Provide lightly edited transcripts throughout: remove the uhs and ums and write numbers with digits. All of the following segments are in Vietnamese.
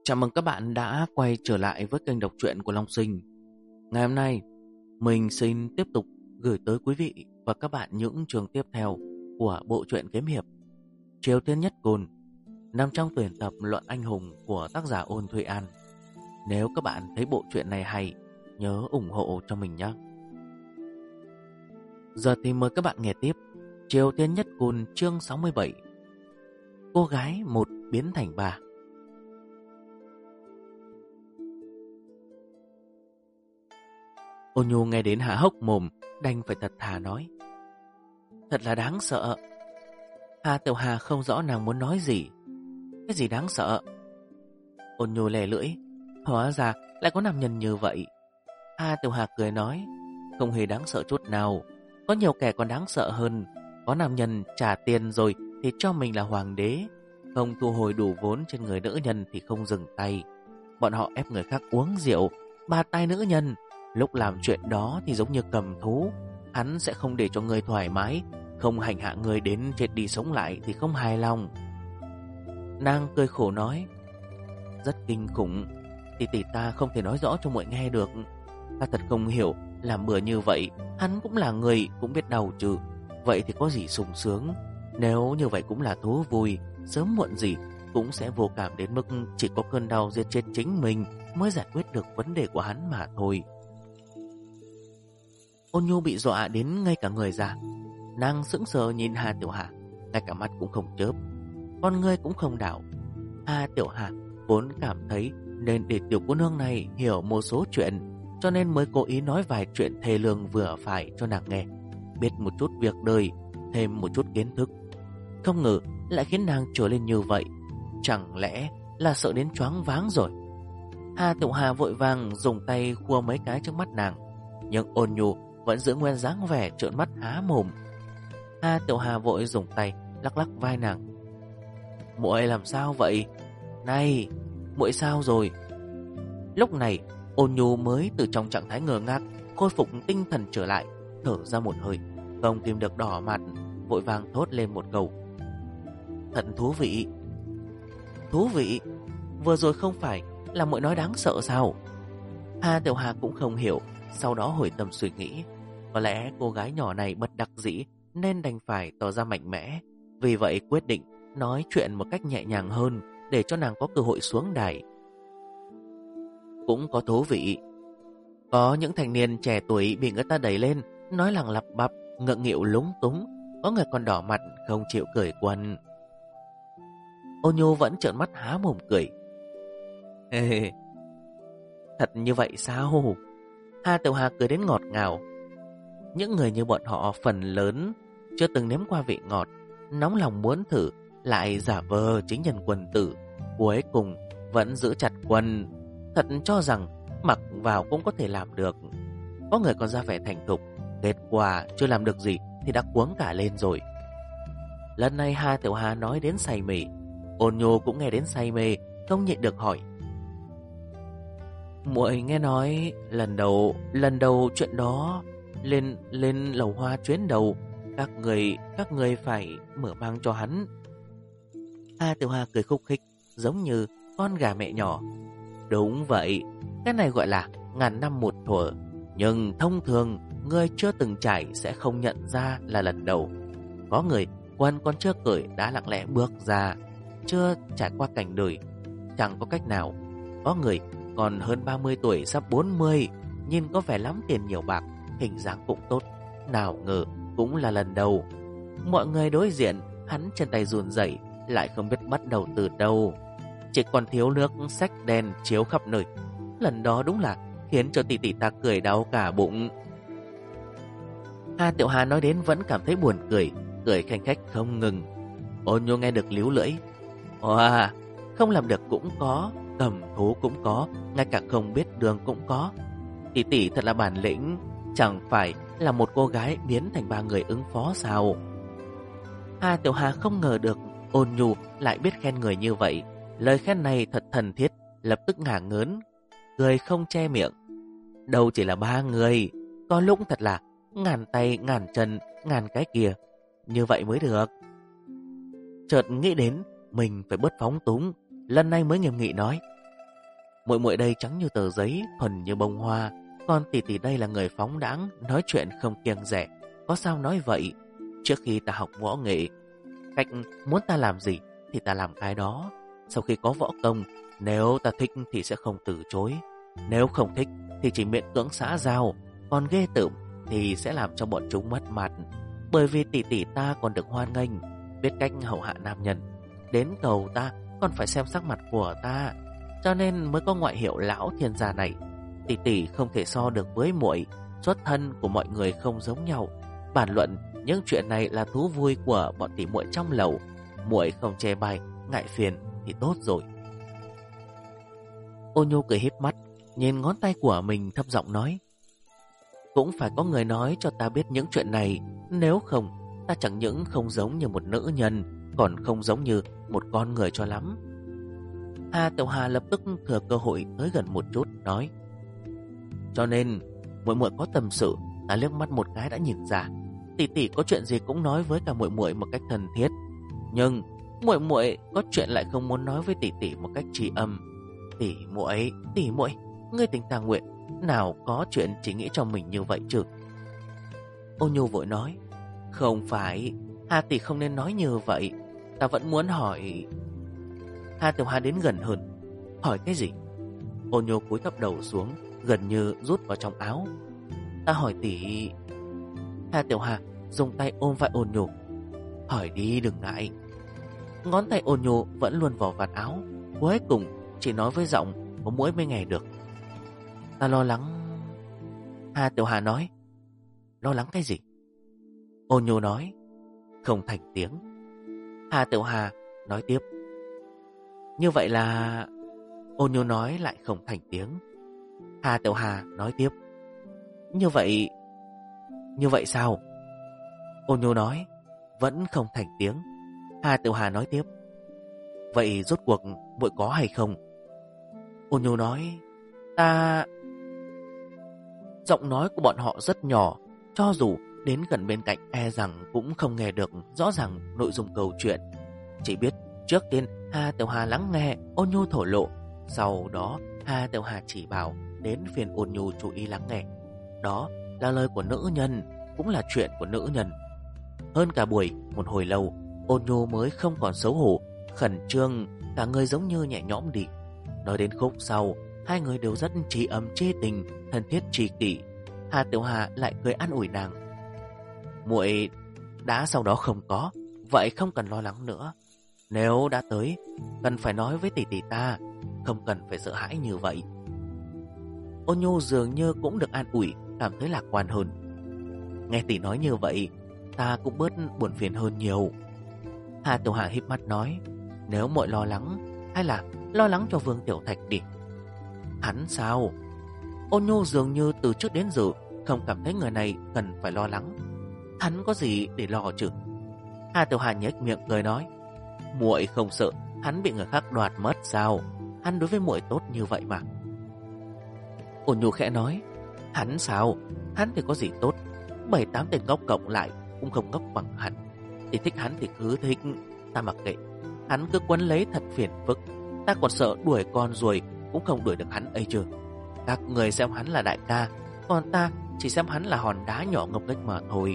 Chào mừng các bạn đã quay trở lại với kênh đọc truyện của Long Sinh. Ngày hôm nay, mình xin tiếp tục gửi tới quý vị và các bạn những chương tiếp theo của bộ truyện kiếm hiệp Triều Tiên Nhất Côn, nằm trong tuyển tập Luận Anh Hùng của tác giả Ôn Thụy An. Nếu các bạn thấy bộ truyện này hay, nhớ ủng hộ cho mình nhé. Giờ thì mời các bạn nghe tiếp Triều Tiên Nhất Côn chương 67. Cô gái một biến thành ba. Ôn Nhu nghe đến há hốc mồm, đành phải thật thà nói: Thật là đáng sợ. Hà Tiểu Hà không rõ nàng muốn nói gì. Cái gì đáng sợ? Ôn Nhu lè lưỡi: Hóa ra lại có nam nhân như vậy. Hà Tiểu Hà cười nói: Không hề đáng sợ chút nào. Có nhiều kẻ còn đáng sợ hơn. Có nam nhân trả tiền rồi thì cho mình là hoàng đế, không thu hồi đủ vốn trên người nữ nhân thì không dừng tay. Bọn họ ép người khác uống rượu, bà tay nữ nhân. Lúc làm chuyện đó thì giống như cầm thú. Hắn sẽ không để cho người thoải mái, không hành hạ người đến chết đi sống lại thì không hài lòng. Nàng cười khổ nói: Rất kinh khủng. Tỷ ta không thể nói rõ cho muội nghe được. Ta thật không hiểu, làm bừa như vậy, hắn cũng là người, cũng biết đau chứ. Vậy thì có gì sung sướng? Nếu như vậy cũng là thú vui, sớm muộn gì cũng sẽ vô cảm đến mức chỉ có cơn đau giết chết chính mình mới giải quyết được vấn đề của hắn mà thôi. Ôn Nhu bị dọa đến ngay cả người ra. Nàng sững sờ nhìn Hà Tiểu Hà, ngay cả mắt cũng không chớp, con ngươi cũng không đảo. Hà Tiểu Hà vốn cảm thấy nên để tiểu cô nương này hiểu một số chuyện, cho nên mới cố ý nói vài chuyện thê lương vừa phải cho nàng nghe, biết một chút việc đời, thêm một chút kiến thức. Không ngờ lại khiến nàng trở lên như vậy. Chẳng lẽ là sợ đến choáng váng rồi? Hà Tiểu Hà vội vàng dùng tay khua mấy cái trước mắt nàng, nhưng Ôn Nhu vẫn giữ nguyên dáng vẻ trợn mắt há mồm. Hà Tiểu Hà vội dùng tay lắc lắc vai nàng: Muội làm sao vậy? Này, muội sao rồi? Lúc này Ôn Nhu mới từ trong trạng thái ngơ ngác khôi phục tinh thần trở lại, thở ra một hơi, không kìm được đỏ mặt, vội vàng thốt lên một câu: Thật thú vị. Thú vị? Vừa rồi không phải là muội nói đáng sợ sao? Hà Tiểu Hà cũng không hiểu, sau đó hồi tâm suy nghĩ, có lẽ cô gái nhỏ này bất đắc dĩ nên đành phải tỏ ra mạnh mẽ. Vì vậy quyết định nói chuyện một cách nhẹ nhàng hơn, để cho nàng có cơ hội xuống đài. Cũng có thú vị. Có những thanh niên trẻ tuổi bị người ta đẩy lên, nói lằng lặp bập, ngượng nghịu lúng túng. Có người còn đỏ mặt không chịu cười quần. Ôn Nhu vẫn trợn mắt há mồm cười: Ê, thật như vậy sao? Hà Tiểu Hà cười đến ngọt ngào. Những người như bọn họ phần lớn chưa từng nếm qua vị ngọt, nóng lòng muốn thử, lại giả vờ chính nhân quân tử, cuối cùng vẫn giữ chặt quân, thật cho rằng mặc vào cũng có thể làm được. Có người còn ra vẻ thành thục, kết quả chưa làm được gì thì đã cuống cả lên rồi. Lần này Hà Tiểu Hà nói đến say mê, Ôn Nhu cũng nghe đến say mê, không nhịn được hỏi: Muội nghe nói lần đầu chuyện đó lên lầu hoa chuyến đầu, các người phải mở mang cho hắn. Hà Tiểu Hà cười khúc khích, giống như con gà mẹ nhỏ. Đúng vậy, cái này gọi là ngàn năm một thuở, nhưng thông thường người chưa từng trải sẽ không nhận ra là lần đầu. Có người quần còn chưa cởi đã lặng lẽ bước ra, chưa trải qua cảnh đời, chẳng có cách nào. Có người còn hơn 30 tuổi sắp 40, nhìn có vẻ lắm tiền nhiều bạc, hình dáng cũng tốt, nào ngờ cũng là lần đầu. Mọi người đối diện, hắn chân tay run rẩy, lại không biết bắt đầu từ đâu, chỉ còn thiếu nước sách đen chiếu khắp nơi. Lần đó đúng là khiến cho tỷ ta cười đau cả bụng. Hà Tiểu Hà nói đến vẫn cảm thấy buồn cười, cười khanh khách không ngừng. Ôn Nhu nghe được líu lưỡi: Wow, không làm được cũng có, cầm thú cũng có, ngay cả không biết đường cũng có. Tỷ thật là bản lĩnh, chẳng phải là một cô gái biến thành ba người ứng phó sao? Hà Tiểu Hà không ngờ được Ôn Nhu lại biết khen người như vậy. Lời khen này thật thần thiết, lập tức ngả ngớn, cười không che miệng. Đâu chỉ là ba người, có lúc thật là ngàn tay ngàn chân ngàn cái kia, như vậy mới được. Chợt nghĩ đến mình phải bớt phóng túng, lần này mới nghiêm nghị nói: Muội muội đây trắng như tờ giấy, thuần như bông hoa, còn tỷ tỷ đây là người phóng đãng, nói chuyện không kiêng dè. Có sao nói vậy? Trước khi ta học võ nghệ, cách muốn ta làm gì thì ta làm cái đó. Sau khi có võ công, nếu ta thích thì sẽ không từ chối. Nếu không thích thì chỉ miễn cưỡng xã giao. Còn ghê tởm thì sẽ làm cho bọn chúng mất mặt. Bởi vì tỷ tỷ ta còn được hoan nghênh, biết cách hầu hạ nam nhân. Đến cầu ta còn phải xem sắc mặt của ta, cho nên mới có ngoại hiệu lão thiên gia này. Tỷ tỷ không thể so được với muội, xuất thân của mọi người không giống nhau. Bàn luận những chuyện này là thú vui của bọn tỷ muội trong lầu. Muội không chê bai, ngại phiền thì tốt rồi. Ô Nhu cười híp mắt, nhìn ngón tay của mình thấp giọng nói: cũng phải có người nói cho ta biết những chuyện này, nếu không ta chẳng những không giống như một nữ nhân, còn không giống như một con người cho lắm. Hà Tiểu Hà lập tức thừa cơ hội tới gần một chút, nói: cho nên muội muội có tâm sự, ta liếc mắt một cái đã nhìn ra. Tỷ tỷ có chuyện gì cũng nói với cả muội muội một cách thân thiết, nhưng muội muội có chuyện lại không muốn nói với tỷ tỷ một cách trì âm. Tỷ muội, ngươi tình ta nguyện, nào có chuyện chỉ nghĩ cho mình như vậy chứ? Ô Nhu vội nói: không phải, Hà tỷ không nên nói như vậy, ta vẫn muốn hỏi. Hà Tiểu Hà đến gần hơn: hỏi cái gì? Ô Nhu cúi thấp đầu xuống, gần như rút vào trong áo. Ta hỏi tỷ. Hà Tiểu Hà dùng tay ôm vai Ô Nhu: hỏi đi, đừng ngại. Ngón tay Ô Nhu vẫn luôn vào vạt áo, cuối cùng chỉ nói với giọng có mũi mới nghe được: ta lo lắng. Hà Tiểu Hà nói: lo lắng cái gì? Ô Nhu nói: không thành tiếng. Hà Tiểu Hà nói tiếp: như vậy là... Ô Nhu nói lại không thành tiếng. Hà Tiểu Hà nói tiếp: như vậy sao? Ô Nhu nói: vẫn không thành tiếng. Hà Tiểu Hà nói tiếp: vậy rốt cuộc muội có hay không? Ô Nhu nói: ta... Giọng nói của bọn họ rất nhỏ, cho dù đến gần bên cạnh e rằng cũng không nghe được rõ ràng nội dung câu chuyện. Chỉ biết trước tiên Hà Tiểu Hà lắng nghe Ô Nhu thổ lộ, sau đó Hà Tiểu Hà chỉ bảo đến phiền Ô Nhu chú ý lắng nghe. Đó là lời của nữ nhân, cũng là chuyện của nữ nhân. Hơn cả buổi, một hồi lâu, Ô Nhu mới không còn xấu hổ, khẩn trương, cả người giống như nhẹ nhõm đi. Nói đến khúc sau, hai người đều rất trí ấm tri tình, thân thiết tri kỷ. Hà Tiểu Hà lại cười an ủi nàng: muội đã sau đó không có, vậy không cần lo lắng nữa. Nếu đã tới, cần phải nói với tỷ tỷ ta, không cần phải sợ hãi như vậy. Ô Nhu dường như cũng được an ủi, cảm thấy lạc quan hơn. Nghe tỷ nói như vậy, ta cũng bớt buồn phiền hơn nhiều. Hà Tiểu Hà híp mắt nói: nếu muội lo lắng, hay là lo lắng cho Vương Tiểu Thạch đi. Hắn sao? Ô Nhu dường như từ trước đến giờ không cảm thấy người này cần phải lo lắng. Hắn có gì để lo chứ? Hà Tiểu Hà nhếch miệng cười nói: muội không sợ hắn bị người khác đoạt mất sao? Hắn đối với muội tốt như vậy mà. Ô Nhu khẽ nói: hắn sao? Hắn thì có gì tốt? 7-8 tên ngốc cộng lại cũng không ngốc bằng hắn. Thì thích hắn thì cứ thích, ta mặc kệ. Hắn cứ quấn lấy thật phiền phức. Ta còn sợ đuổi con ruồi cũng không đuổi được hắn ấy chứ. Các người xem hắn là đại ca, còn ta chỉ xem hắn là hòn đá nhỏ ngốc nghếch mà thôi.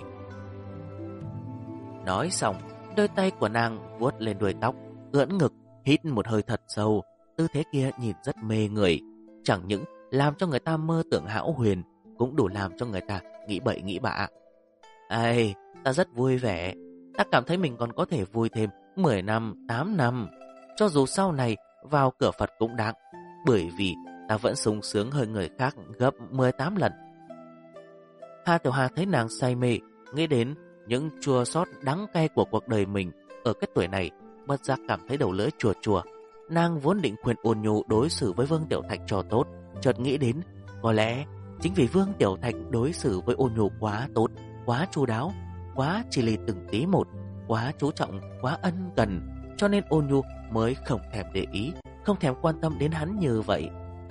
Nói xong, đôi tay của nàng vuốt lên đuôi tóc, ưỡn ngực, hít một hơi thật sâu. Tư thế kia nhìn rất mê người, chẳng những làm cho người ta mơ tưởng hão huyền, cũng đủ làm cho người ta nghĩ bậy nghĩ bạ. Ây, ta rất vui vẻ. Ta cảm thấy mình còn có thể vui thêm 10 năm, 8 năm. Cho dù sau này vào cửa Phật cũng đáng, bởi vì ta vẫn sung sướng hơn người khác gấp 18 lần. Hà Tiểu Hà thấy nàng say mê, nghĩ đến những chua xót đắng cay của cuộc đời mình ở cái tuổi này, bất giác cảm thấy đầu lưỡi chua chua. Nàng vốn định khuyên Ôn Nhu đối xử với Vương Tiểu Thạch cho tốt, chợt nghĩ đến có lẽ chính vì Vương Tiểu Thạch đối xử với Ôn Nhu quá tốt, quá chu đáo, quá chi li từng tí một, quá chú trọng, quá ân cần, cho nên Ôn Nhu mới không thèm để ý, không thèm quan tâm đến hắn như vậy.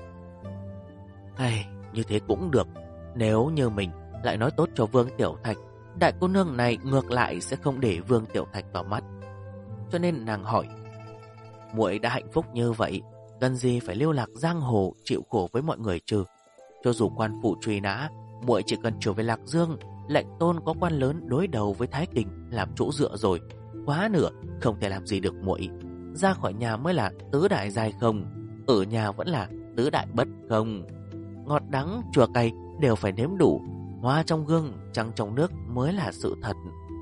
Hay, như thế cũng được. Nếu như mình lại nói tốt cho Vương Tiểu Thạch, đại cô nương này ngược lại sẽ không để Vương Tiểu Thạch vào mắt. Cho nên nàng hỏi: muội đã hạnh phúc như vậy, cần gì phải lưu lạc giang hồ chịu khổ với mọi người chứ? Cho dù quan phụ truy nã, muội chỉ cần trở về Lạc Dương, lệnh tôn có quan lớn đối đầu với Thái Kình làm chỗ dựa rồi. Quá nữa không thể làm gì được muội. Ra khỏi nhà mới là tứ đại giai không, ở nhà vẫn là tứ đại bất không. Ngọt đắng chua cay đều phải nếm đủ. Hoa trong gương, trăng trong nước mới là sự thật.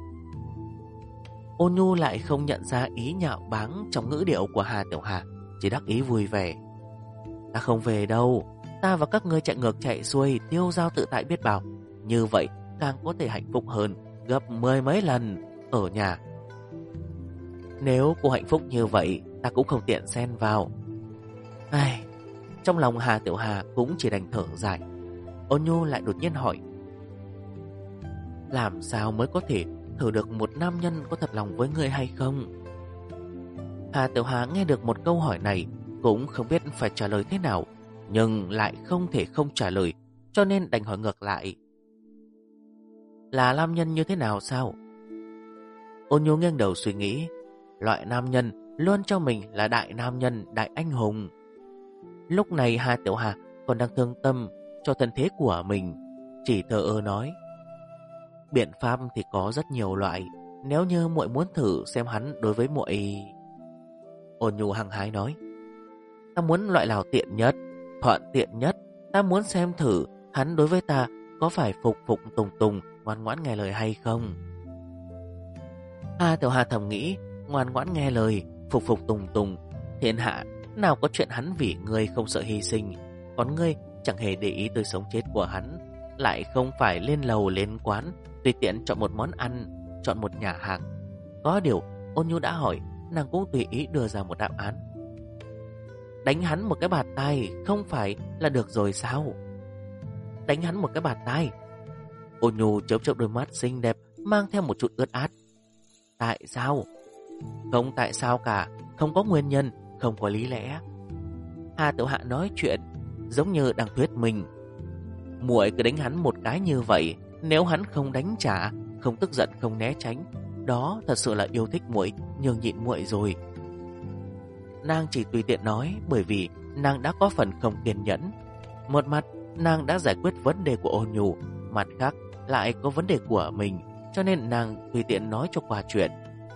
Ôn Nhu lại không nhận ra ý nhạo báng trong ngữ điệu của Hà Tiểu Hà, chỉ đắc ý vui vẻ. Ta không về đâu, ta và các ngươi chạy ngược chạy xuôi, tiêu dao tự tại biết bao. Như vậy càng có thể hạnh phúc hơn gấp 10 mấy lần ở nhà. Nếu cô hạnh phúc như vậy, ta cũng không tiện xen vào. Ai, trong lòng Hà Tiểu Hà cũng chỉ đành thở dài. Ôn Nhu lại đột nhiên hỏi, làm sao mới có thể thử được một nam nhân có thật lòng với người hay không? Hà Tiểu Hà nghe được một câu hỏi này cũng không biết phải trả lời thế nào, nhưng lại không thể không trả lời, cho nên đành hỏi ngược lại. Là nam nhân như thế nào sao? Ôn Nhu nghiêng đầu suy nghĩ. Loại nam nhân luôn cho mình là đại nam nhân, đại anh hùng. Lúc này Hà Tiểu Hà còn đang thương tâm cho thân thế của mình, chỉ thờ ơ nói, biện pháp thì có rất nhiều loại, nếu như muội muốn thử xem hắn đối với muội. Ôn Nhu hăng hái nói, ta muốn loại nào tiện nhất, thuận tiện nhất. Ta muốn xem thử hắn đối với ta có phải phục phục tùng tùng, ngoan ngoãn nghe lời hay không. Hà Tiểu Hà thầm nghĩ, ngoan ngoãn nghe lời, phục phục tùng tùng, thiên hạ nào có chuyện hắn vì ngươi không sợ hy sinh, còn ngươi chẳng hề để ý tới sống chết của hắn, lại không phải lên lầu lên quán tùy tiện chọn một món ăn, chọn một nhà hàng. Có điều Ôn Nhu đã hỏi, nàng cũng tùy ý đưa ra một đáp án. Đánh hắn một cái bạt tai không phải là được rồi sao? Đánh hắn một cái bạt tai. Ôn Nhu chớp chớp đôi mắt xinh đẹp mang theo một chút ướt át. Tại sao? Không tại sao cả, không có nguyên nhân, không có lý lẽ. Hà Tiểu Hạ nói chuyện giống như đang thuyết minh. Muội cứ đánh hắn một cái như vậy, nếu hắn không đánh trả, không tức giận, không né tránh, đó thật sự là yêu thích muội, nhường nhịn muội rồi. Nàng chỉ tùy tiện nói bởi vì nàng đã có phần không kiên nhẫn. Một mặt nàng đã giải quyết vấn đề của Ôn Nhu, mặt khác lại có vấn đề của mình, cho nên nàng tùy tiện nói cho qua chuyện.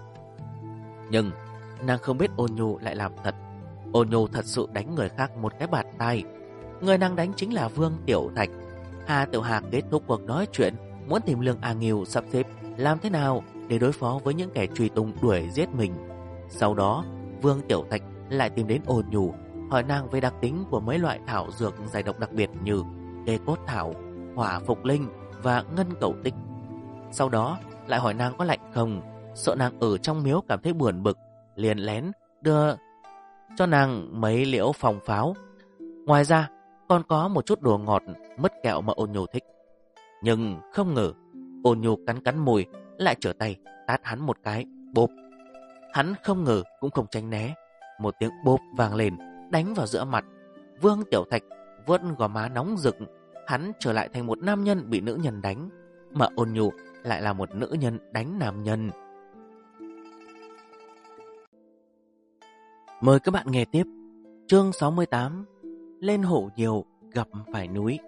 Nhưng nàng không biết Ôn Nhu lại làm thật. Ôn Nhu thật sự đánh người khác một cái bạt tai. Người nàng đánh chính là Vương Tiểu Thạch. Hà Tiểu Hà kết thúc cuộc nói chuyện, muốn tìm Lương A Nghiêu sắp xếp làm thế nào để đối phó với những kẻ truy tung đuổi giết mình. Sau đó Vương Tiểu Thạch lại tìm đến Ôn Nhu, hỏi nàng về đặc tính của mấy loại thảo dược giải độc đặc biệt như Kê Cốt Thảo, Hỏa Phục Linh và Ngân Cẩu Tích. Sau đó lại hỏi nàng có lạnh không, sợ nàng ở trong miếu cảm thấy buồn bực, liền lén đưa cho nàng mấy liễu phòng pháo. Ngoài ra còn có một chút đồ ngọt, mứt kẹo mà Ôn Nhu thích. Nhưng không ngờ Ôn Nhu cắn cắn môi, lại trở tay tát hắn một cái, bốp. Hắn không ngờ cũng không tránh né, một tiếng bốp vang lên, đánh vào giữa mặt. Vương Tiểu Thạch vuốt gò má nóng rực, hắn trở lại thành một nam nhân bị nữ nhân đánh, mà Ôn Nhu lại là một nữ nhân đánh nam nhân. Mời các bạn nghe tiếp chương 68, lên hổ nhiều gặp phải núi.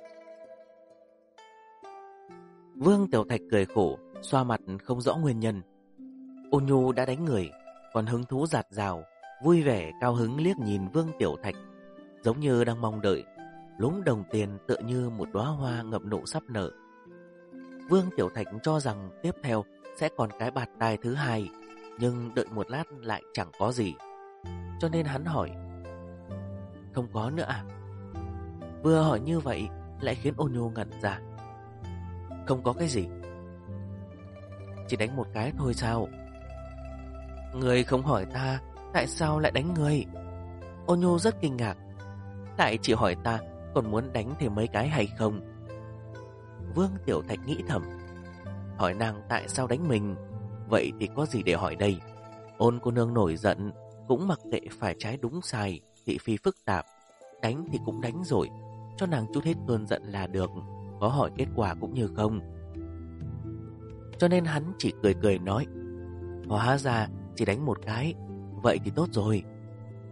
Vương Tiểu Thạch cười khổ, xoa mặt không rõ nguyên nhân. Ôn Nhu đã đánh người, còn hứng thú dạt dào, vui vẻ cao hứng liếc nhìn Vương Tiểu Thạch, giống như đang mong đợi, lúng đồng tiền tựa như một đóa hoa ngậm nụ sắp nở. Vương Tiểu Thạch cho rằng tiếp theo sẽ còn cái bạt tai thứ hai, nhưng đợi một lát lại chẳng có gì, cho nên hắn hỏi, không có nữa à? Vừa hỏi như vậy lại khiến Ôn Nhu ngẩn ra. Không có cái gì? Chỉ đánh một cái thôi sao? Người không hỏi ta tại sao lại đánh người? Ôn Nhu rất kinh ngạc. Lại chỉ hỏi ta còn muốn đánh thêm mấy cái hay không? Vương Tiểu Thạch nghĩ thầm, hỏi nàng tại sao đánh mình, vậy thì có gì để hỏi đây? Ôn cô nương nổi giận cũng mặc kệ phải trái đúng sai, thị phi phức tạp, đánh thì cũng đánh rồi, cho nàng chút hết cơn giận là được, có hỏi kết quả cũng như không. Cho nên hắn chỉ cười cười nói, hóa ra chỉ đánh một cái, vậy thì tốt rồi.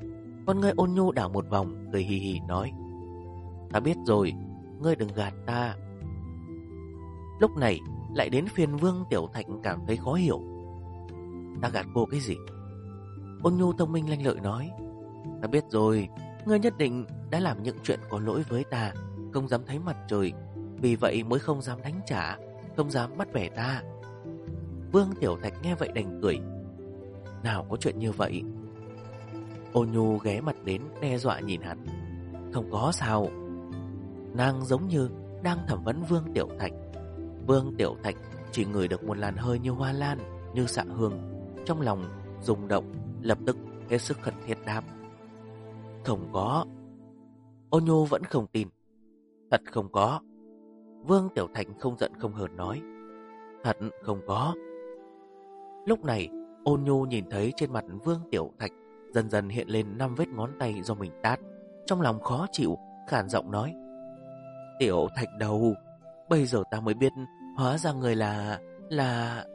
Con ngươi ôn nhu đảo một vòng, cười hì hì nói: Ta biết rồi, ngươi đừng gạt ta. Lúc này lại đến phiên Vương Tiểu Thạch cảm thấy khó hiểu. Ta gạt cô cái gì? Ôn nhu thông minh lanh lợi nói: Ta biết rồi, ngươi nhất định đã làm những chuyện có lỗi với ta, không dám thấy mặt trời, vì vậy mới không dám đánh trả, không dám bắt bẻ ta. Vương Tiểu Thạch nghe vậy đành cười: Nào có chuyện như vậy. Ôn nhu ghé mặt đến đe dọa nhìn hắn: Không có sao. Nàng giống như đang thẩm vấn Vương Tiểu Thạch. Vương Tiểu Thạch chỉ ngửi được một làn hơi như hoa lan, như xạ hương, trong lòng rung động, lập tức hết sức khẩn thiết đáp: Không có. Ôn nhu vẫn không tin: Thật không có. Vương Tiểu Thạch không giận không hờn nói: Thật không có. Lúc này Ôn nhu nhìn thấy trên mặt Vương Tiểu Thạch dần dần hiện lên 5 vết ngón tay do mình tát, trong lòng khó chịu, khản giọng nói: Tiểu Thạch đầu, bây giờ ta mới biết hóa ra người là...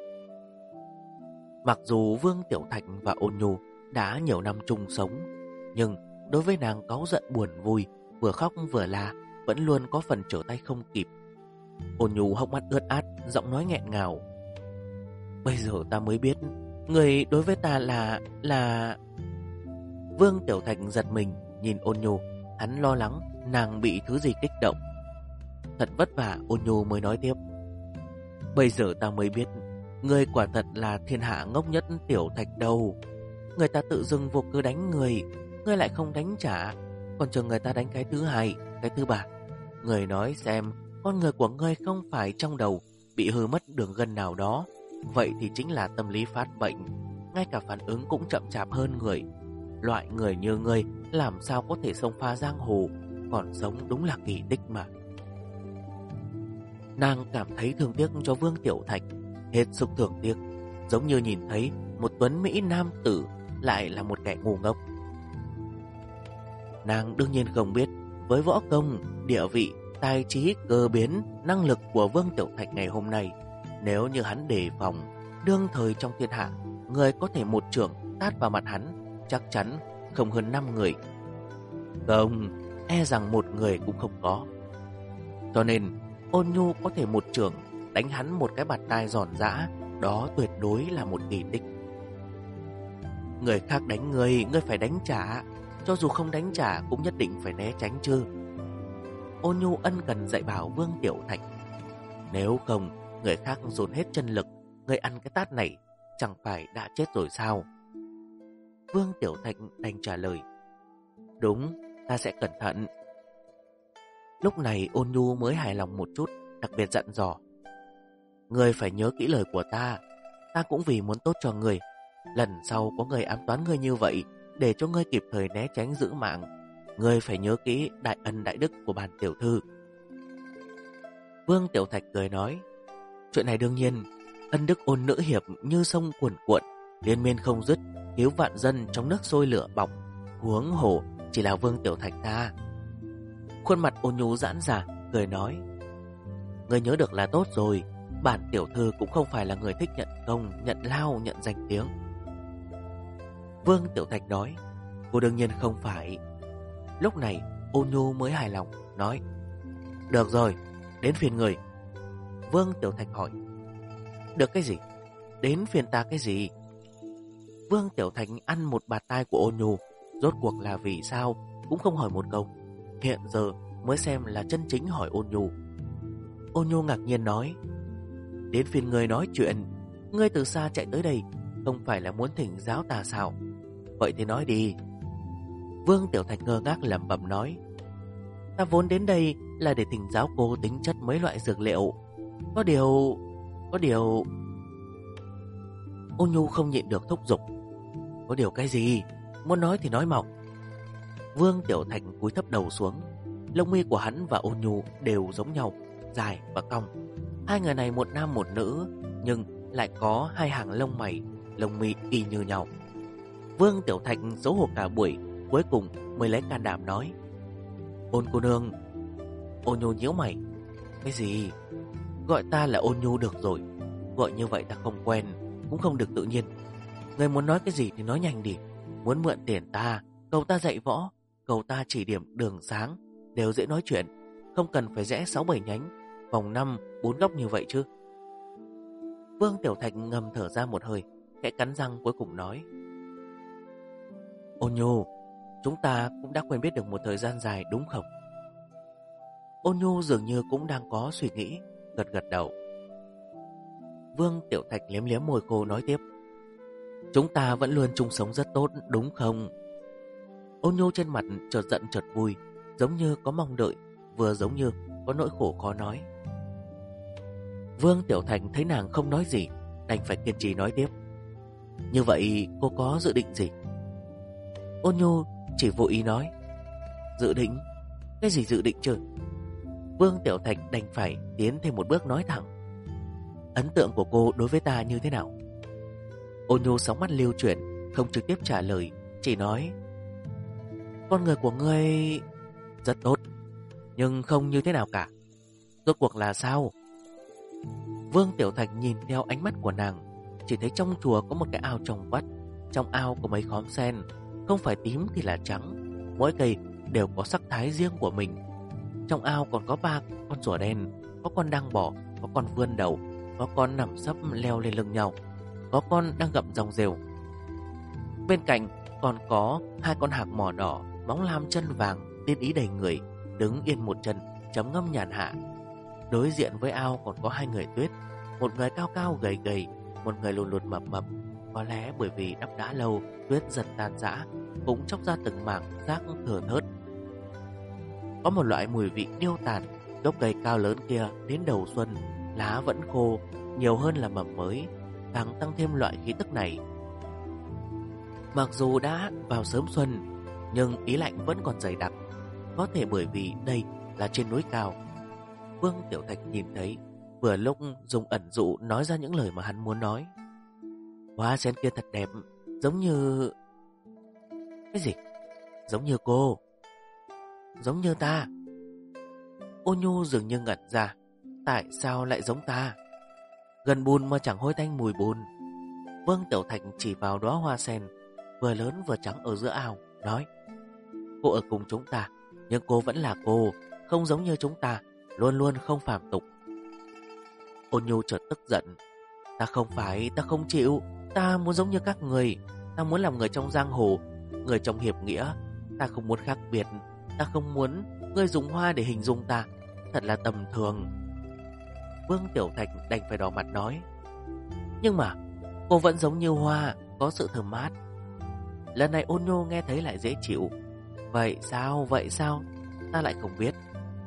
Mặc dù Vương Tiểu Thạch và Ôn nhu đã nhiều năm chung sống, nhưng đối với nàng cáu giận buồn vui, vừa khóc vừa la, vẫn luôn có phần trở tay không kịp. Ôn nhu hốc mắt ướt át, giọng nói nghẹn ngào: Bây giờ ta mới biết người đối với ta là... Vương Tiểu Thạch giật mình nhìn Ôn nhu, hắn lo lắng nàng bị thứ gì kích động. Thật vất vả Ôn nhu mới nói tiếp: Bây giờ ta mới biết người quả thật là thiên hạ ngốc nhất Tiểu Thạch đâu. Người ta tự dưng vô cớ đánh người, ngươi lại không đánh trả, còn chờ người ta đánh cái thứ hai, cái thứ ba. Người nói xem, con người của ngươi không phải trong đầu bị hư mất đường gân nào đó, vậy thì chính là tâm lý phát bệnh, ngay cả phản ứng cũng chậm chạp hơn người. Loại người như ngươi làm sao có thể xông pha giang hồ, còn sống đúng là kỳ tích mà. Nàng cảm thấy thương tiếc cho Vương Tiểu Thạch, hết sức thương tiếc, giống như nhìn thấy một tuấn mỹ nam tử lại là một kẻ ngu ngốc. Nàng đương nhiên không biết với võ công, địa vị, tài trí, cơ biến, năng lực của Vương Tiểu Thạch ngày hôm nay, nếu như hắn đề phòng, đương thời trong thiên hạ, người có thể một chưởng tát vào mặt hắn chắc chắn không hơn 5 người. Không, e rằng một người cũng không có. Cho nên Ôn nhu có thể một chưởng đánh hắn một cái bạt tai giòn giã, đó tuyệt đối là một kỳ tích. Người khác đánh ngươi, ngươi phải đánh trả, cho dù không đánh trả cũng nhất định phải né tránh chứ. Ôn nhu ân cần dạy bảo Vương Tiểu Thạch: Nếu không, người khác dồn hết chân lực, ngươi ăn cái tát này chẳng phải đã chết rồi sao? Vương Tiểu Thạch đành trả lời: Đúng, ta sẽ cẩn thận. Lúc này Ôn nhu mới hài lòng một chút, đặc biệt dặn dò: Ngươi phải nhớ kỹ lời của ta, ta cũng vì muốn tốt cho ngươi. Lần sau có người ám toán ngươi như vậy, để cho ngươi kịp thời né tránh giữ mạng, ngươi phải nhớ kỹ đại ân đại đức của bản tiểu thư. Vương Tiểu Thạch cười nói: Chuyện này đương nhiên, ân đức ôn nữ hiệp như sông cuồn cuộn, liên miên không dứt, cứu vạn dân trong nước sôi lửa bỏng, huống hồ chỉ là Vương Tiểu Thạch ta. Khuôn mặt Ôn nhu giãn ra, cười nói: Ngươi nhớ được là tốt rồi, bản tiểu thư cũng không phải là người thích nhận công, nhận lao, nhận danh tiếng. Vương Tiểu Thạch nói: Cô đương nhiên không phải. Lúc này Ôn nhu mới hài lòng, nói: Được rồi, đến phiền người. Vương Tiểu Thạch hỏi: Được cái gì? Đến phiền ta cái gì? Vương Tiểu Thạch ăn một bạt tai của Ôn nhu, rốt cuộc là vì sao cũng không hỏi một câu, hiện giờ mới xem là chân chính hỏi Ôn nhu. Ôn nhu ngạc nhiên nói: Đến phiền người nói chuyện, ngươi từ xa chạy tới đây, không phải là muốn thỉnh giáo ta sao? Vậy thì nói đi. Vương Tiểu Thạch ngơ ngác lẩm bẩm nói: Ta vốn đến đây là để thỉnh giáo cô tính chất mấy loại dược liệu. Có điều... Ôn nhu không nhịn được thúc giục: Có điều cái gì? Muốn nói thì nói mau. Vương Tiểu Thạch cúi thấp đầu xuống, lông mi của hắn và Ôn nhu đều giống nhau, dài và cong. Hai người này một nam một nữ, nhưng lại có hai hàng lông mày, lông mi y như nhau. Vương Tiểu Thạch xấu hổ cả buổi, cuối cùng mới lấy can đảm nói: Ôn cô nương. Ôn nhu nhíu mày: Cái gì? Gọi ta là Ôn nhu được rồi, gọi như vậy ta không quen, cũng không được tự nhiên. Người muốn nói cái gì thì nói nhanh đi. Muốn mượn tiền ta, Cậu ta dạy võ, cậu ta chỉ điểm đường sáng, đều dễ nói chuyện, không cần phải rẽ 6-7 nhánh, vòng 5, 4 góc như vậy chứ. Vương Tiểu Thạch ngầm thở ra một hơi, khẽ cắn răng cuối cùng nói: Ôn Nhu, chúng ta cũng đã quen biết được một thời gian dài đúng không? Ôn Nhu dường như cũng đang có suy nghĩ, gật gật đầu. Vương Tiểu Thạch liếm liếm môi cô nói tiếp: Chúng ta vẫn luôn chung sống rất tốt đúng không? Ôn Nhu trên mặt chợt giận chợt vui, giống như có mong đợi, vừa giống như có nỗi khổ khó nói. Vương Tiểu Thạch thấy nàng không nói gì, đành phải kiên trì nói tiếp: Như vậy cô có dự định gì? Ôn Nhu chỉ vô ý nói: Dự định? Cái gì dự định chứ? Vương Tiểu Thạch đành phải tiến thêm một bước nói thẳng: Ấn tượng của cô đối với ta như thế nào? Ôn Nhu sóng mắt lưu chuyển, không trực tiếp trả lời, chỉ nói: Con người của ngươi rất tốt, nhưng không như thế nào cả. Rốt cuộc là sao? Vương Tiểu Thạch nhìn theo ánh mắt của nàng, chỉ thấy trong chùa có một cái ao trồng vắt. Trong ao có mấy khóm sen, không phải tím thì là trắng, mỗi cây đều có sắc thái riêng của mình. Trong ao còn có 3 con rùa đen, có con đang bò, có con vươn đầu, có con nằm sấp leo lên lưng nhau, có con đang gặm dòng rêu. Bên cạnh còn có 2 con hạc mỏ đỏ, móng lam chân vàng, tiên ý đầy người, đứng yên một chân, chấm ngâm nhàn hạ. Đối diện với ao còn có 2 người tuyết, một người cao cao gầy gầy, một người lùn lùn mập mập. Có lẽ bởi vì đắp đá lâu, tuyết dần tan rã, cũng chóc ra từng mảng rác thừa thớt. Có một loại mùi vị điêu tàn. Gốc cây cao lớn kia đến đầu xuân, lá vẫn khô, nhiều hơn là mầm mới, càng tăng thêm loại khí tức này. Mặc dù đã vào sớm xuân, nhưng ý lạnh vẫn còn dày đặc. Có thể bởi vì đây là trên núi cao. Vương Tiểu Thạch nhìn thấy, vừa lúc dùng ẩn dụ nói ra những lời mà hắn muốn nói. Hoa sen kia thật đẹp, giống như... Cái gì? Giống như cô. Giống như ta. Ô Nhu dường như ngẩn ra. Tại sao lại giống ta? Gần bùn mà chẳng hôi tanh mùi bùn. Vương Tiểu Thạch chỉ vào đóa hoa sen vừa lớn vừa trắng ở giữa ao, nói: Cô ở cùng chúng ta, nhưng cô vẫn là cô, không giống như chúng ta, luôn luôn không phàm tục. Ôn Nhu chợt tức giận: Ta không chịu. Ta muốn giống như các người. Ta muốn làm người trong giang hồ, người trong hiệp nghĩa. Ta không muốn khác biệt. Ta không muốn người dùng hoa để hình dung ta. Thật là tầm thường. Vương Tiểu Thạch đành phải đỏ mặt nói: Nhưng mà cô vẫn giống như hoa, có sự thơm mát. Lần này Ôn Nhu nghe thấy lại dễ chịu. Vậy sao? Ta lại không biết.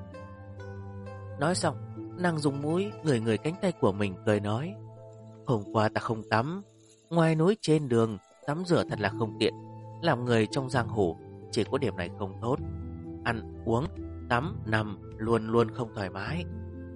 Nói xong, nàng dùng mũi ngửi cánh tay của mình, cười nói: Hôm qua ta không tắm, ngoài núi trên đường tắm rửa thật là không tiện. Làm người trong giang hồ chỉ có điểm này không tốt. Ăn, uống, tắm, nằm luôn luôn không thoải mái.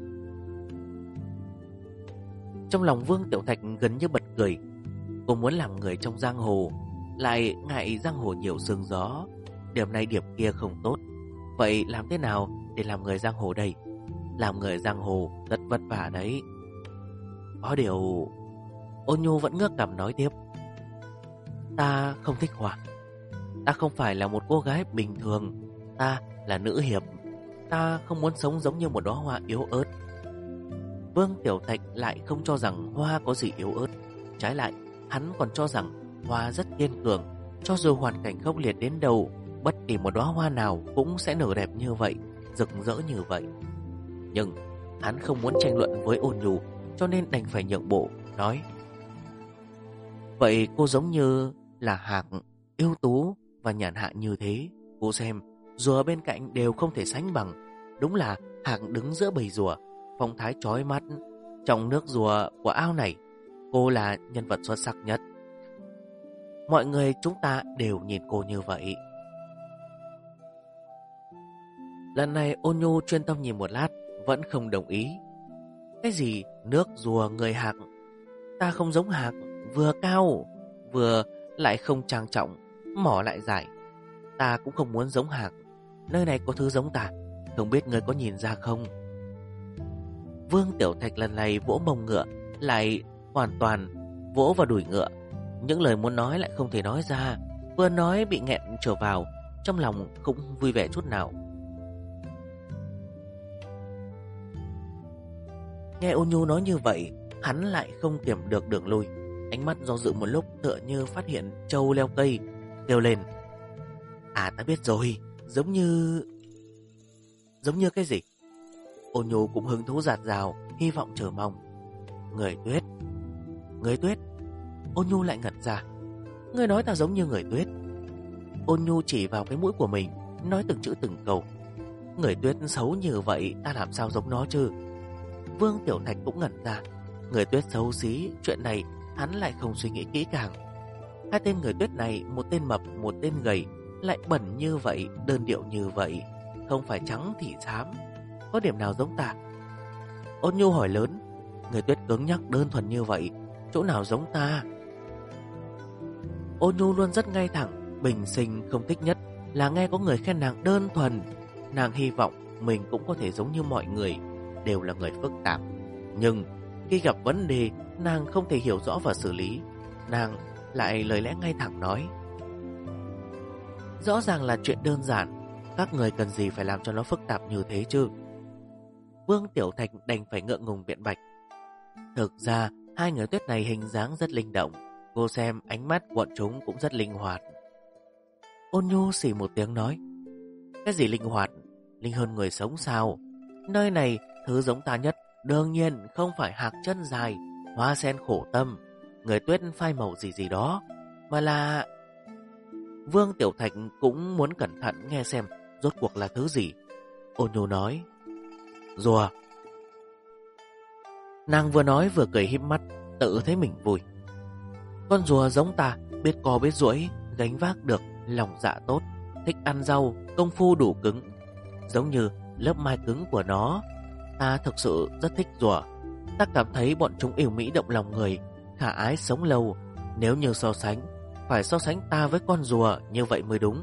Trong lòng Vương Tiểu Thạch gần như bật cười. Cô muốn làm người trong giang hồ, lại ngại giang hồ nhiều sương gió, điểm này điểm kia không tốt. Vậy làm thế nào để làm người giang hồ đây? Làm người giang hồ rất vất vả đấy. Có điều... Ôn Nhu vẫn ngước cằm nói tiếp: Ta không thích hoa. Ta không phải là một cô gái bình thường. Ta là nữ hiệp. Ta không muốn sống giống như một đóa hoa yếu ớt. Vương Tiểu Thạch lại không cho rằng hoa có gì yếu ớt. Trái lại, hắn còn cho rằng hoa rất kiên cường. Cho dù hoàn cảnh khốc liệt đến đâu, bất kỳ một đóa hoa nào cũng sẽ nở đẹp như vậy, rực rỡ như vậy. Nhưng hắn không muốn tranh luận với Ôn Nhu, cho nên đành phải nhượng bộ, nói: Vậy cô giống như là hạc, ưu tú và nhàn hạ như thế. Cô xem, rùa bên cạnh đều không thể sánh bằng. Đúng là hạc đứng giữa bầy rùa, phong thái chói mắt. Trong nước rùa của ao này, cô là nhân vật xuất sắc nhất. Mọi người chúng ta đều nhìn cô như vậy. Lần này Ôn Nhu chuyên tâm nhìn một lát, vẫn không đồng ý. Cái gì nước rùa người hạc? Ta không giống hạc, vừa cao vừa lại không trang trọng, mỏ lại dài. Ta cũng không muốn giống hạc. Nơi này có thứ giống ta, không biết người có nhìn ra không? Vương Tiểu Thạch lần này vỗ mông ngựa, lại hoàn toàn vỗ vào đùi ngựa. Những lời muốn nói lại không thể nói ra. Vừa nói bị nghẹn trở vào, trong lòng không vui vẻ chút nào. Nghe Ôn Nhu nói như vậy, hắn lại không kiềm được đường lui. Ánh mắt do dự một lúc, tựa như phát hiện trâu leo cây, kêu lên: "À, ta biết rồi, giống như cái gì?" Ôn Nhu cũng hứng thú dạt dào, hy vọng chờ mong. Người tuyết. Người tuyết. Ôn Nhu lại ngẩn ra. Ngươi nói ta giống như người tuyết? Ôn Nhu chỉ vào cái mũi của mình, nói từng chữ từng câu. Người tuyết xấu như vậy, ta làm sao giống nó chứ? Vương Tiểu Thạch cũng ngẩn ra. Người tuyết xấu xí, chuyện này hắn lại không suy nghĩ kỹ càng. Hai tên người tuyết này, một tên mập, một tên gầy, lại bẩn như vậy, đơn điệu như vậy, không phải trắng thì xám, có điểm nào giống ta? Ôn Nhu hỏi lớn. Người tuyết cứng nhắc đơn thuần như vậy, chỗ nào giống ta? Ôn Nhu luôn rất ngay thẳng, bình sinh không thích nhất là nghe có người khen nàng đơn thuần. Nàng hy vọng mình cũng có thể giống như mọi người, đều là người phức tạp. Nhưng khi gặp vấn đề, nàng không thể hiểu rõ và xử lý. Nàng lại lời lẽ ngay thẳng nói: rõ ràng là chuyện đơn giản, các người cần gì phải làm cho nó phức tạp như thế chứ? Vương Tiểu Thạch đành phải ngượng ngùng biện bạch. Thực ra hai người tuyết này hình dáng rất linh động, cô xem ánh mắt bọn chúng cũng rất linh hoạt. Ôn Nhu xì một tiếng nói: cái gì linh hoạt? Linh hơn người sống sao? Nơi này thứ giống ta nhất đương nhiên không phải hạc chân dài, hoa sen khổ tâm, người tuyết phai màu gì đó, mà là... Vương Tiểu Thạch cũng muốn cẩn thận nghe xem rốt cuộc là thứ gì. Ôn Nhu nói: rùa. Nàng vừa nói vừa cười híp mắt, tự thấy mình vui. Con rùa giống ta, biết co biết duỗi, gánh vác được, lòng dạ tốt, thích ăn rau, công phu đủ cứng, giống như lớp mai cứng của nó. Ta thực sự rất thích rùa. Ta cảm thấy bọn chúng yêu mỹ động lòng người, khả ái sống lâu. Nếu như so sánh, phải so sánh ta với con rùa như vậy mới đúng.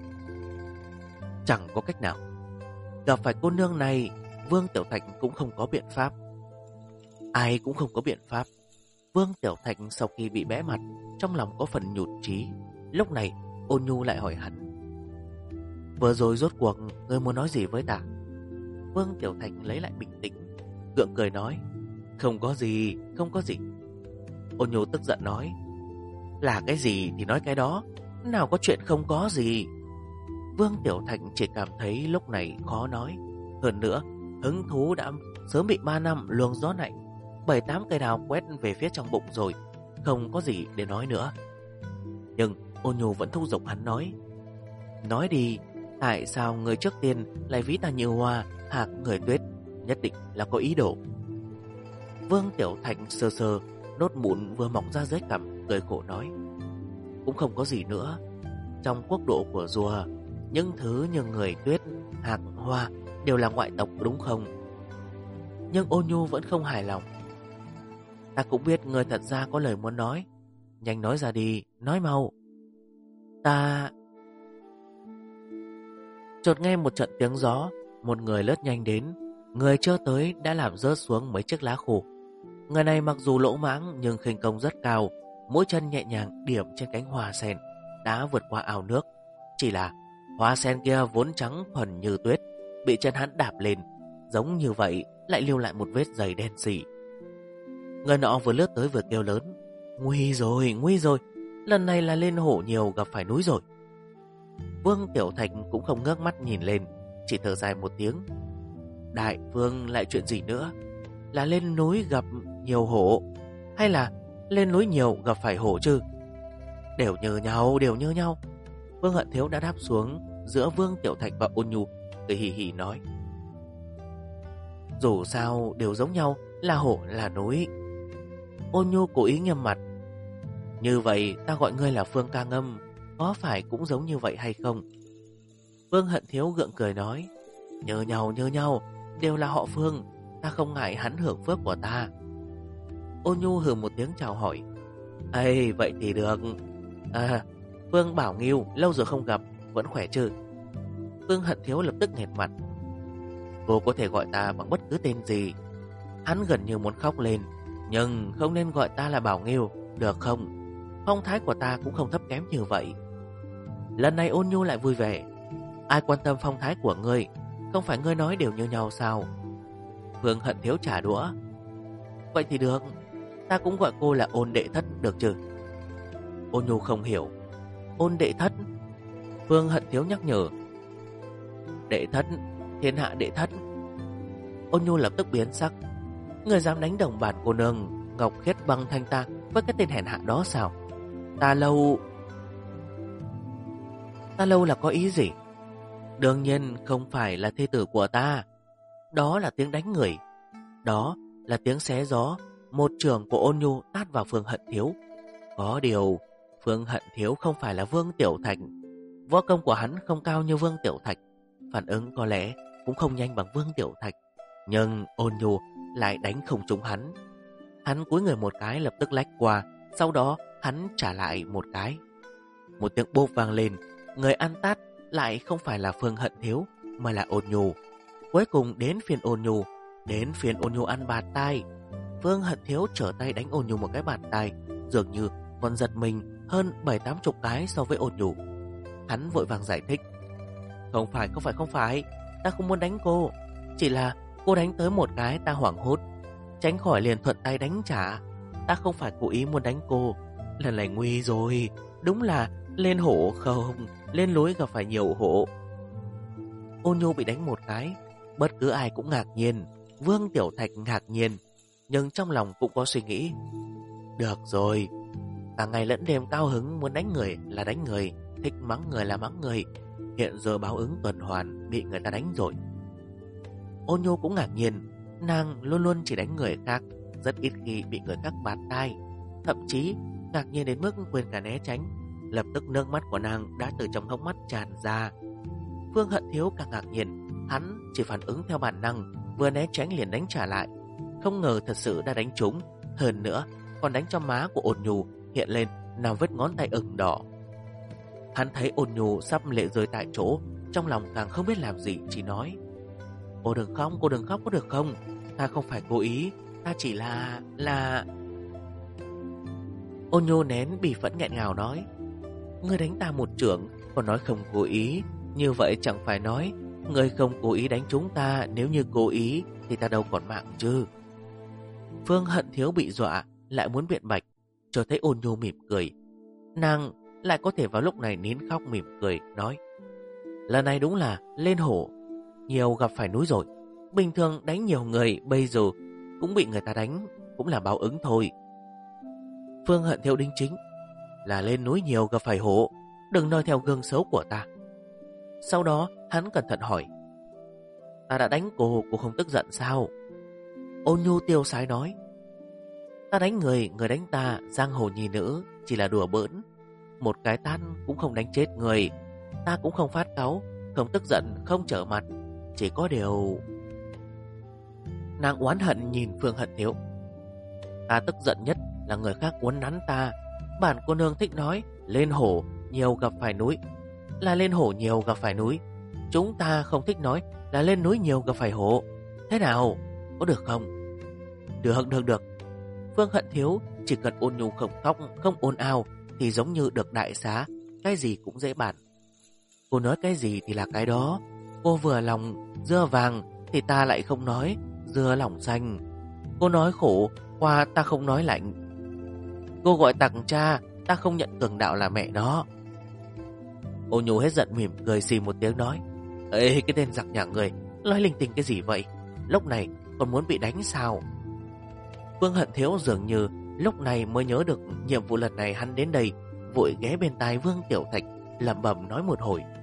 Chẳng có cách nào. Gặp phải cô nương này, Vương Tiểu Thạch cũng không có biện pháp. Ai cũng không có biện pháp. Vương Tiểu Thạch sau khi bị bẽ mặt, trong lòng có phần nhụt chí. Lúc này Ôn Nhu lại hỏi hắn: vừa rồi rốt cuộc ngươi muốn nói gì với ta? Vương Tiểu Thạch lấy lại bình tĩnh, gượng cười nói: không có gì, không có gì. Ôn Nhu tức giận nói: là cái gì thì nói cái đó, nào có chuyện không có gì. Vương Tiểu Thạch chỉ cảm thấy lúc này khó nói. Hơn nữa, hứng thú đã sớm bị 3 năm luồng gió lạnh 7-8 cây đào quét về phía trong bụng rồi, không có gì để nói nữa. Nhưng Ôn Nhu vẫn thúc giục hắn nói: nói đi, tại sao người trước tiên lại ví ta như hoa hạc người tuyết, nhất định là có ý đồ. Vương Tiểu Thạch sơ sơ nốt mụn vừa mọc ra dưới cằm, cười khổ nói: cũng không có gì nữa. Trong quốc độ của rùa, những thứ như người tuyết, hạc, hoa đều là ngoại tộc đúng không? Nhưng Ôn Nhu vẫn không hài lòng. Ta cũng biết người thật ra có lời muốn nói, nhanh nói ra đi, nói mau. Ta... Chợt nghe một trận tiếng gió, một người lướt nhanh đến. Người chưa tới đã làm rớt xuống mấy chiếc lá khô. Người này mặc dù lỗ mãng nhưng khinh công rất cao, mỗi chân nhẹ nhàng điểm trên cánh hoa sen đã vượt qua ao nước. Chỉ là hoa sen kia vốn trắng thuần như tuyết, bị chân hắn đạp lên, giống như vậy lại lưu lại một vết dày đen sì. Người nọ vừa lướt tới vừa kêu lớn: nguy rồi, nguy rồi, lần này là lên hổ nhiều gặp phải núi rồi. Vương Tiểu Thạch cũng không ngước mắt nhìn lên, chỉ thở dài một tiếng: đại vương lại chuyện gì nữa? Là lên núi gặp nhiều hổ, hay là lên núi nhiều gặp phải hổ chứ? Đều như nhau, đều như nhau. Vương Hận Thiếu đã đáp xuống giữa Vương Tiểu Thạch và Ôn Nhu, cười hì hì nói: dù sao đều giống nhau, là hổ là núi. Ôn Nhu cố ý nghiêm mặt: như vậy ta gọi ngươi là Phương Ca Ngâm, có phải cũng giống như vậy hay không? Vương Hận Thiếu gượng cười nói: như nhau, đều là họ Phương, ta không ngại hắn hưởng phước của ta. Ôn Nhu hừ một tiếng chào hỏi: ây, vậy thì được. À, Phương Bảo Nghiêu, lâu rồi không gặp, vẫn khỏe chứ? Vương Hận Thiếu lập tức nghẹt mặt: cô có thể gọi ta bằng bất cứ tên gì. Hắn gần như muốn khóc lên: nhưng không nên gọi ta là Bảo Nghiêu, được không? Phong thái của ta cũng không thấp kém như vậy. Lần này Ôn Nhu lại vui vẻ. Ai quan tâm phong thái của ngươi, không phải ngươi nói đều như nhau sao? Vương Hận Thiếu trả đũa. Vậy thì được, ta cũng gọi cô là Ôn đệ thất được chứ? Ôn Nhu không hiểu. Ôn đệ thất? Vương Hận Thiếu nhắc nhở. Đệ thất, thiên hạ đệ thất. Ôn Nhu lập tức biến sắc. Người dám đánh đồng bản cô nương Ngọc Khiết Băng Thanh ta với cái tên hèn hạ đó sao? Ta lâu là có ý gì? Đương nhiên không phải là thê tử của ta. Đó là tiếng đánh người. Đó là tiếng xé gió. Một trường của Ôn Nhu tát vào Phương Hận Thiếu. Có điều Phương Hận Thiếu không phải là Vương Tiểu Thạch. Võ công của hắn không cao như Vương Tiểu Thạch, phản ứng có lẽ cũng không nhanh bằng Vương Tiểu Thạch. Nhưng Ôn Nhu lại đánh không trúng hắn. Hắn cúi người một cái lập tức lách qua. Sau đó hắn trả lại một cái. Một tiếng bốp vang lên. Người ăn tát lại không phải là Phương Hận Thiếu, mà là Ôn Nhu. Cuối cùng đến phiên Ôn Nhu. Đến phiên Ôn Nhu ăn bạt tai. Phương Hận Thiếu trở tay đánh Ôn Nhu một cái bạt tai, dường như còn giật mình hơn 7-80 cái so với Ôn Nhu. Hắn vội vàng giải thích. Không phải, ta không muốn đánh cô. Chỉ là cô đánh tới một cái ta hoảng hốt, tránh khỏi liền thuận tay đánh trả. Ta không phải cố ý muốn đánh cô. Lần này nguy rồi. Đúng là lên hổ không, lên núi gặp phải nhiều hổ. Ôn Nhu bị đánh một cái, bất cứ ai cũng ngạc nhiên. Vương Tiểu Thạch ngạc nhiên, nhưng trong lòng cũng có suy nghĩ. Được rồi, cả ngày lẫn đêm cao hứng, muốn đánh người là đánh người, thích mắng người là mắng người. Hiện giờ báo ứng tuần hoàn, bị người ta đánh rồi. Ôn Nhu cũng ngạc nhiên. Nàng luôn luôn chỉ đánh người khác, rất ít khi bị người khác bạt tai. Thậm chí ngạc nhiên đến mức quên cả né tránh. Lập tức nước mắt của nàng đã từ trong hốc mắt tràn ra. Phương Hận Thiếu càng ngạc nhiên. Hắn chỉ phản ứng theo bản năng, vừa né tránh liền đánh trả lại. Không ngờ thật sự đã đánh trúng. Hơn nữa còn đánh cho má của Ôn Nhu hiện lên 5 vết ngón tay ửng đỏ. Hắn thấy Ôn Nhu sắp lệ rơi tại chỗ, trong lòng càng không biết làm gì, chỉ nói: cô đừng khóc có được không? Ta không phải cố ý, ta chỉ là... Ôn Nhu nén bỉ phẫn nghẹn ngào nói: ngươi đánh ta một chưởng, còn nói không cố ý. Như vậy chẳng phải nói ngươi không cố ý đánh chúng ta. Nếu như cố ý thì ta đâu còn mạng chứ. Phương Hận Thiếu bị dọa, lại muốn biện bạch, cho thấy Ôn Nhu mỉm cười. Nàng lại có thể vào lúc này nín khóc mỉm cười, nói: lần này đúng là lên hổ nhiều gặp phải núi rồi. Bình thường đánh nhiều người, bây giờ cũng bị người ta đánh, cũng là báo ứng thôi. Phương Hận Thiếu đính chính: là lên núi nhiều gặp phải hổ, đừng noi theo gương xấu của ta. Sau đó hắn cẩn thận hỏi: ta đã đánh cô không tức giận sao? Ôn Nhu tiêu sái nói: ta đánh người, người đánh ta, giang hồ nhi nữ, chỉ là đùa bỡn. Một cái tát cũng không đánh chết người. Ta cũng không phát cáu, không tức giận, không trở mặt. Chỉ có điều... Nàng oán hận nhìn Phương Hận Thiếu: ta tức giận nhất là người khác uốn nắn ta. Bản cô nương thích nói lên hổ nhiều gặp phải núi, là lên hổ nhiều gặp phải núi. Chúng ta không thích nói là lên núi nhiều gặp phải hổ. Thế nào, có được không? Được. Phương Hận Thiếu chỉ cần Ôn Nhu không khóc, không ồn ào thì giống như được đại xá, cái gì cũng dễ bàn. Cô nói cái gì thì là cái đó. Cô vừa lòng dưa vàng thì ta lại không nói dưa lỏng xanh. Cô nói khổ qua, ta không nói lạnh. Cô gọi tặng cha, ta không nhận cường đạo là mẹ nó. Ôn Nhu hết giận mỉm cười xì một tiếng nói: ê, cái tên giặc nhà người, nói linh tinh cái gì vậy? Lúc này còn muốn bị đánh sao? Phương Hận Thiếu dường như lúc này mới nhớ được nhiệm vụ lần này hắn đến đây, vội ghé bên tai Vương Tiểu Thạch lẩm bẩm nói một hồi: